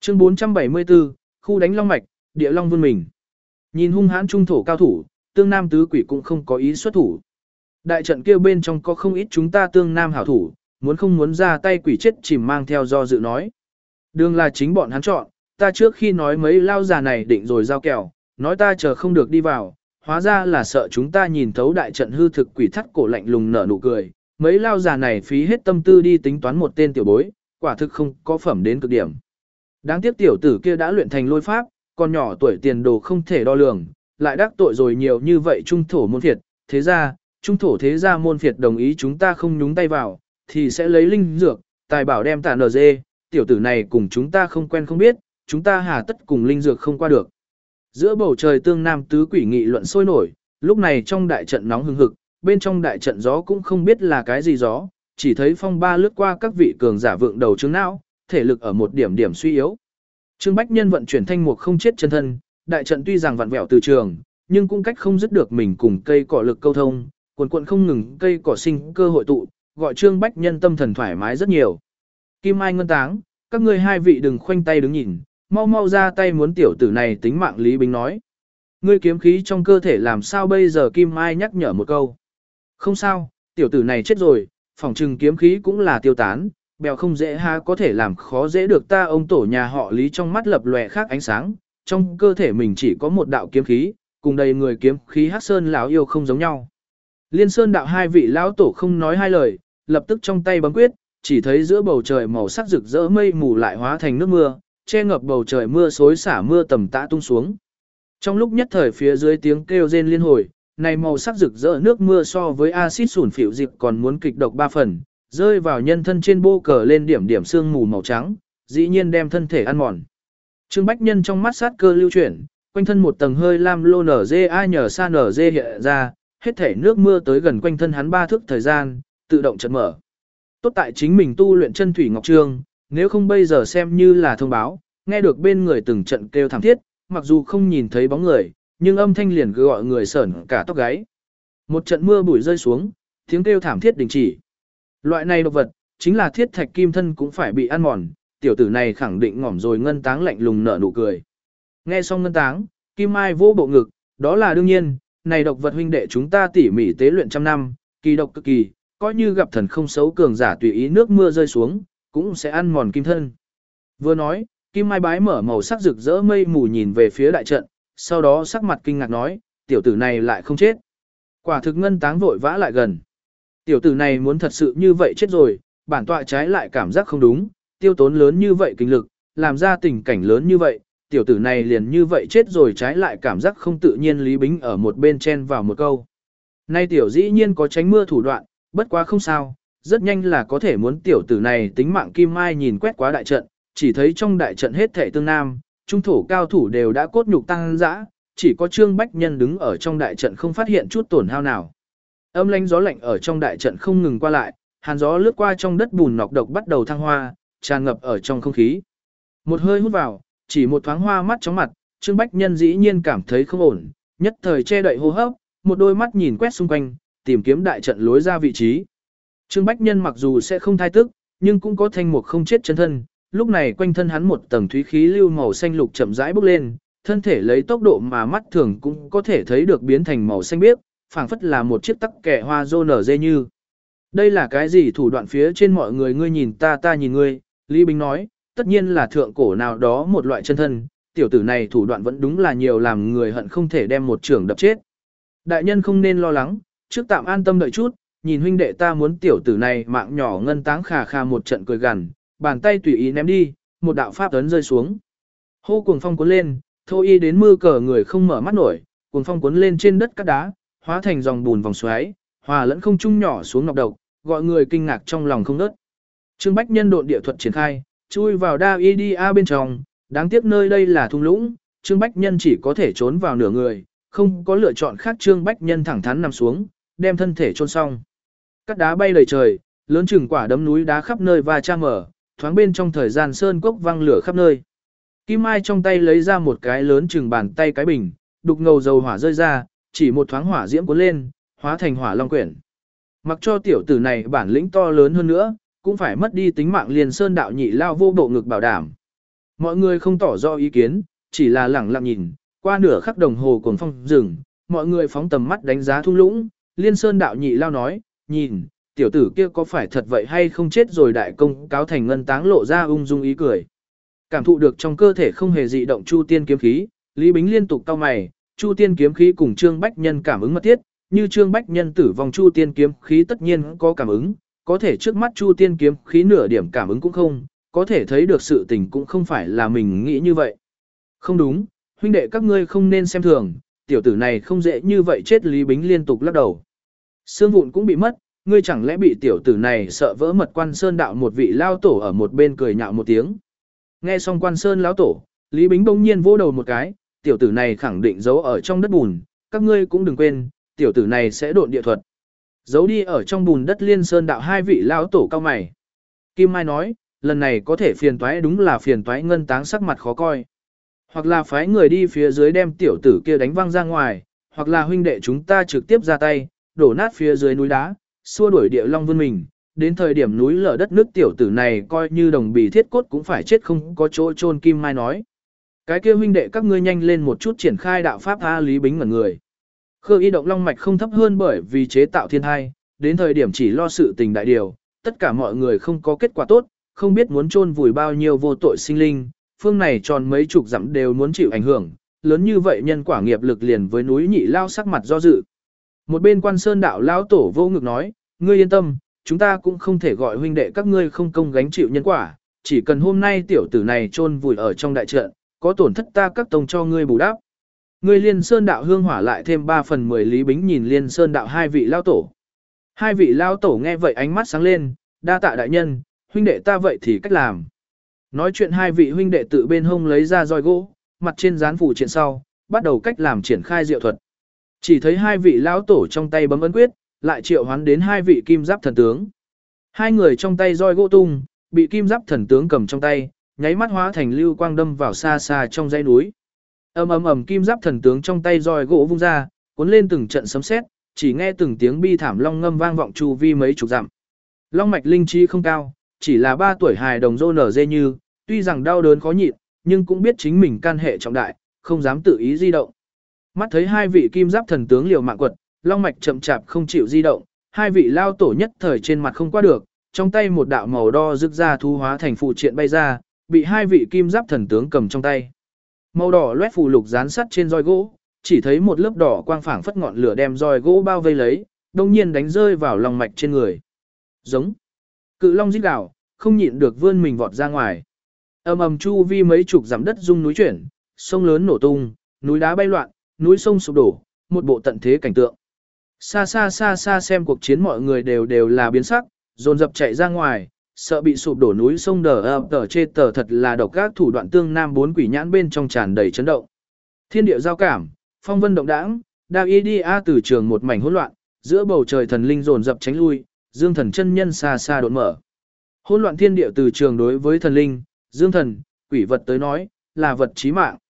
Chương 474, khu đánh long mạch, địa long vươn mình. Nhìn hung hãn trung thổ cao thủ, tương nam tứ quỷ cũng không có ý xuất thủ. Đại trận kia bên trong có không ít chúng ta tương nam hảo thủ, muốn không muốn ra tay quỷ chết chìm mang theo do dự nói. Đường là chính bọn hắn chọn, ta trước khi nói mấy lao già này định rồi giao kèo, nói ta chờ không được đi vào, hóa ra là sợ chúng ta nhìn thấu đại trận hư thực quỷ thắt cổ lạnh lùng nở nụ cười. Mấy lao già này phí hết tâm tư đi tính toán một tên tiểu bối, quả thực không có phẩm đến cực điểm. Đáng tiếc tiểu tử kia đã luyện thành lôi pháp, còn nhỏ tuổi tiền đồ không thể đo lường, lại đắc tội rồi nhiều như vậy trung thổ môn phiệt, thế ra, trung thổ thế gia môn phiệt đồng ý chúng ta không nhúng tay vào, thì sẽ lấy linh dược, tài bảo đem tả NG, tiểu tử này cùng chúng ta không quen không biết, chúng ta hà tất cùng linh dược không qua được. Giữa bầu trời tương nam tứ quỷ nghị luận sôi nổi, lúc này trong đại trận nóng hừng hực, bên trong đại trận gió cũng không biết là cái gì gió, chỉ thấy phong ba lướt qua các vị cường giả vượng đầu trướng não, thể lực ở một điểm điểm suy yếu. Trương Bách Nhân vận chuyển thanh mục không chết chân thân, đại trận tuy rằng vặn vẹo từ trường, nhưng cũng cách không dứt được mình cùng cây cỏ lực câu thông, quần quần không ngừng cây cỏ sinh cơ hội tụ, gọi Trương Bách Nhân tâm thần thoải mái rất nhiều. Kim Ai Ngân Táng, các ngươi hai vị đừng khoanh tay đứng nhìn, mau mau ra tay muốn tiểu tử này tính mạng. Lý Bính nói. Ngươi kiếm khí trong cơ thể làm sao bây giờ? Kim Ai nhắc nhở một câu. Không sao, tiểu tử này chết rồi, phỏng trừng kiếm khí cũng là tiêu tán, bèo không dễ ha có thể làm khó dễ được ta. Ông tổ nhà họ Lý trong mắt lập lòe khác ánh sáng, trong cơ thể mình chỉ có một đạo kiếm khí, cùng đầy người kiếm khí Hắc Sơn lão yêu không giống nhau. Liên Sơn đạo hai vị lão tổ không nói hai lời, lập tức trong tay bấm quyết, chỉ thấy giữa bầu trời màu sắc rực rỡ mây mù lại hóa thành nước mưa, che ngập bầu trời mưa xối xả mưa tầm tã tung xuống. Trong lúc nhất thời phía dưới tiếng kêu rên liên hồi, này màu sắc rực rỡ nước mưa so với axit sủn phịu dịp còn muốn kịch độc 3 phần, rơi vào nhân thân trên bô cờ lên điểm điểm sương mù màu trắng, dĩ nhiên đem thân thể ăn mòn. Trương Bách Nhân trong mắt sát cơ lưu chuyển, quanh thân một tầng hơi lam lô nở dê ai nhờ sa nở dê hiện ra, hết thể nước mưa tới gần quanh thân hắn 3 thước thời gian, tự động chợt mở. Tốt tại chính mình tu luyện chân thủy ngọc trương, nếu không bây giờ xem như là thông báo, nghe được bên người từng trận kêu thảm thiết, mặc dù không nhìn thấy bóng người, nhưng âm thanh liền cứ gọi người sởn cả tóc gáy. Một trận mưa bụi rơi xuống, tiếng kêu thảm thiết đình chỉ. Loại này độc vật, chính là thiết thạch kim thân cũng phải bị ăn mòn, tiểu tử này khẳng định ngỏm rồi. Ngân Táng lạnh lùng nở nụ cười. Nghe xong Ngân Táng, Kim Ai vô bộ ngực, đó là đương nhiên, này độc vật huynh đệ chúng ta tỉ mỉ tế luyện trăm năm, kỳ độc cực kỳ, coi như gặp thần không xấu cường giả tùy ý nước mưa rơi xuống, cũng sẽ ăn mòn kim thân. Vừa nói, Kim Ai bái mở màu sắc rực rỡ mây mù nhìn về phía đại trận, sau đó sắc mặt kinh ngạc nói, tiểu tử này lại không chết. Quả thực Ngân Táng vội vã lại gần. Tiểu tử này muốn thật sự như vậy chết rồi, bản tọa trái lại cảm giác không đúng, tiêu tốn lớn như vậy kinh lực, làm ra tình cảnh lớn như vậy, tiểu tử này liền như vậy chết rồi trái lại cảm giác không tự nhiên. Lý Bính ở một bên chen vào một câu. Nay tiểu dĩ nhiên có tránh mưa thủ đoạn, bất quá không sao, rất nhanh là có thể muốn tiểu tử này tính mạng. Kim Ai nhìn quét qua đại trận, chỉ thấy trong đại trận hết thảy tương nam, trung thổ cao thủ đều đã cốt nhục tăng dã, chỉ có Trương Bách Nhân đứng ở trong đại trận không phát hiện chút tổn hao nào. Âm lãnh gió lạnh ở trong đại trận không ngừng qua lại, hàn gió lướt qua trong đất bùn nọc độc bắt đầu thăng hoa, tràn ngập ở trong không khí. Một hơi hút vào, chỉ một thoáng hoa mắt chóng mặt, Trương Bách Nhân dĩ nhiên cảm thấy không ổn, nhất thời che đậy hô hấp, một đôi mắt nhìn quét xung quanh, tìm kiếm đại trận lối ra vị trí. Trương Bách Nhân mặc dù sẽ không thai tức, nhưng cũng có thanh mục không chết chân thân, lúc này quanh thân hắn một tầng thúy khí lưu màu xanh lục chậm rãi bốc lên, thân thể lấy tốc độ mà mắt thường cũng có thể thấy được biến thành màu xanh biếc, phảng phất là một chiếc tắc kẻ hoa rô nở dê như. Đây là cái gì thủ đoạn phía trên mọi người ngươi nhìn ta ta nhìn ngươi, Lý Bính nói, tất nhiên là thượng cổ nào đó một loại chân thân, tiểu tử này thủ đoạn vẫn đúng là nhiều làm người hận không thể đem một trưởng đập chết. Đại nhân không nên lo lắng, trước tạm an tâm đợi chút, nhìn huynh đệ ta muốn tiểu tử này mạng nhỏ. Ngân Táng khà khà một trận cười gằn, bàn tay tùy ý ném đi, một đạo pháp ấn rơi xuống. Hô cuồng phong cuốn lên, thô y đến mưa cờ người không mở mắt nổi, cuồng phong cuốn lên trên đất cát đá, hóa thành dòng bùn vòng xoáy, hòa lẫn không trung nhỏ xuống nọc độc, gọi người kinh ngạc trong lòng không ngớt. Trương Bách Nhân độn địa thuật triển khai, chui vào đa idia bên trong, đáng tiếc nơi đây là thung lũng, Trương Bách Nhân chỉ có thể trốn vào nửa người, không có lựa chọn khác. Trương Bách Nhân thẳng thắn nằm xuống, đem thân thể chôn xong. Cát đá bay đầy trời, lớn chừng quả đấm núi đá khắp nơi và chạm mở, thoáng bên trong thời gian sơn cốc văng lửa khắp nơi. Kim Ai trong tay lấy ra một cái lớn chừng bàn tay cái bình, đục ngầu dầu hỏa rơi ra, chỉ một thoáng hỏa diễm cuốn lên, hóa thành hỏa long quyển. Mặc cho tiểu tử này bản lĩnh to lớn hơn nữa, cũng phải mất đi tính mạng. Liền Sơn đạo nhị lao vô bộ ngực bảo đảm. Mọi người không tỏ rõ ý kiến, chỉ là lẳng lặng nhìn, qua nửa khắc đồng hồ cuồng phong rừng, mọi người phóng tầm mắt đánh giá thung lũng, Liên Sơn đạo nhị lao nói, nhìn, tiểu tử kia có phải thật vậy hay không chết rồi đại công cáo thành ngân táng lộ ra ung dung ý cười. Cảm thụ được trong cơ thể không hề dị động Chu Tiên kiếm khí, Lý Bính liên tục cau mày, Chu Tiên kiếm khí cùng Trương Bách Nhân cảm ứng mật thiết, như Trương Bách Nhân tử vong Chu Tiên kiếm khí tất nhiên có cảm ứng, có thể trước mắt Chu Tiên kiếm khí nửa điểm cảm ứng cũng không, có thể thấy được sự tình cũng không phải là mình nghĩ như vậy. Không đúng, huynh đệ các ngươi không nên xem thường, tiểu tử này không dễ như vậy chết. Lý Bính liên tục lắc đầu. Xương vụn cũng bị mất, ngươi chẳng lẽ bị tiểu tử này sợ vỡ mật. Quan Sơn đạo một vị lao tổ ở một bên cười nhạo một tiếng. Nghe xong Quan Sơn lão tổ, Lý Bính bỗng nhiên vỗ đầu một cái, tiểu tử này khẳng định giấu ở trong đất bùn, các ngươi cũng đừng quên, tiểu tử này sẽ độn địa thuật. Giấu đi ở trong bùn đất. Liên Sơn đạo hai vị lão tổ cao mày. Kim Mai nói, lần này có thể phiền toái, đúng là phiền toái. Ngân Táng sắc mặt khó coi. Hoặc là phái người đi phía dưới đem tiểu tử kia đánh văng ra ngoài, hoặc là huynh đệ chúng ta trực tiếp ra tay, đổ nát phía dưới núi đá, xua đuổi địa long vươn mình, đến thời điểm núi lở đất nước tiểu tử này coi như đồng bì thiết cốt cũng phải chết không có chỗ chôn. Kim Mai nói, cái kia huynh đệ các ngươi nhanh lên một chút triển khai đạo pháp. A Lý Bính ngẩn người. Khơ y động long mạch không thấp hơn bởi vì chế tạo thiên thai, đến thời điểm chỉ lo sự tình đại điều, tất cả mọi người không có kết quả tốt, không biết muốn chôn vùi bao nhiêu vô tội sinh linh, phương này tròn mấy chục dặm đều muốn chịu ảnh hưởng, lớn như vậy nhân quả nghiệp lực liền với núi nhị lao sắc mặt do dự. Một bên Quan Sơn đạo lão tổ vô ngực nói, ngươi yên tâm, chúng ta cũng không thể gọi huynh đệ các ngươi không công gánh chịu nhân quả, chỉ cần hôm nay tiểu tử này chôn vùi ở trong đại trận, có tổn thất ta các tông cho ngươi bù đắp. Ngươi Liên Sơn đạo hương hỏa lại thêm 3/10. Lý Bính nhìn Liên Sơn đạo hai vị lao tổ. Hai vị lao tổ nghe vậy ánh mắt sáng lên, đa tạ đại nhân, huynh đệ ta vậy thì cách làm. Nói chuyện hai vị huynh đệ tự bên hông lấy ra roi gỗ, mặt trên dán phủ triện sau, bắt đầu cách làm triển khai diệu thuật. Chỉ thấy hai vị lão tổ trong tay bấm ấn quyết, lại triệu hoán đến hai vị kim giáp thần tướng. Hai người trong tay roi gỗ tung, bị kim giáp thần tướng cầm trong tay, nháy mắt hóa thành lưu quang đâm vào xa xa trong dãy núi. Ầm ầm ầm, kim giáp thần tướng trong tay roi gỗ vung ra, cuốn lên từng trận sấm sét, chỉ nghe từng tiếng bi thảm long ngâm vang vọng chu vi mấy chục dặm. Long mạch linh trí không cao, chỉ là 3 tuổi hài đồng rô nở dê như, tuy rằng đau đớn khó nhịn, nhưng cũng biết chính mình can hệ trọng đại, không dám tự ý di động. Mắt thấy hai vị kim giáp thần tướng liều mạng quật, long mạch chậm chạp không chịu di động, hai vị lao tổ nhất thời trên mặt không qua được, trong tay một đạo màu đo rực ra thu hóa thành phụ triện bay ra, bị hai vị kim giáp thần tướng cầm trong tay. Màu đỏ loét phù lục dán sắt trên roi gỗ, chỉ thấy một lớp đỏ quang phảng phất ngọn lửa đem roi gỗ bao vây lấy, đồng nhiên đánh rơi vào long mạch trên người. Giống. Cự long rít gào, không nhịn được vươn mình vọt ra ngoài. Ầm ầm, chu vi mấy chục dặm đất rung núi chuyển, sông lớn nổ tung, núi đá bay loạn, núi sông sụp đổ, một bộ tận thế cảnh tượng. Xa xa xem cuộc chiến mọi người đều là biến sắc, dồn dập chạy ra ngoài, sợ bị sụp đổ núi sông tờ thật là độc ác thủ đoạn. Tương Nam 4 quỷ nhãn bên trong tràn đầy chấn động. Thiên địa giao cảm, phong vân động đãng, đao y đi a từ trường một mảnh hỗn loạn, giữa bầu trời thần linh dồn dập tránh lui, Dương Thần chân nhân xa xa đột mở. Hỗn loạn thiên địa từ trường đối với thần linh, Dương Thần, quỷ vật tới nói, là vật chí mạng.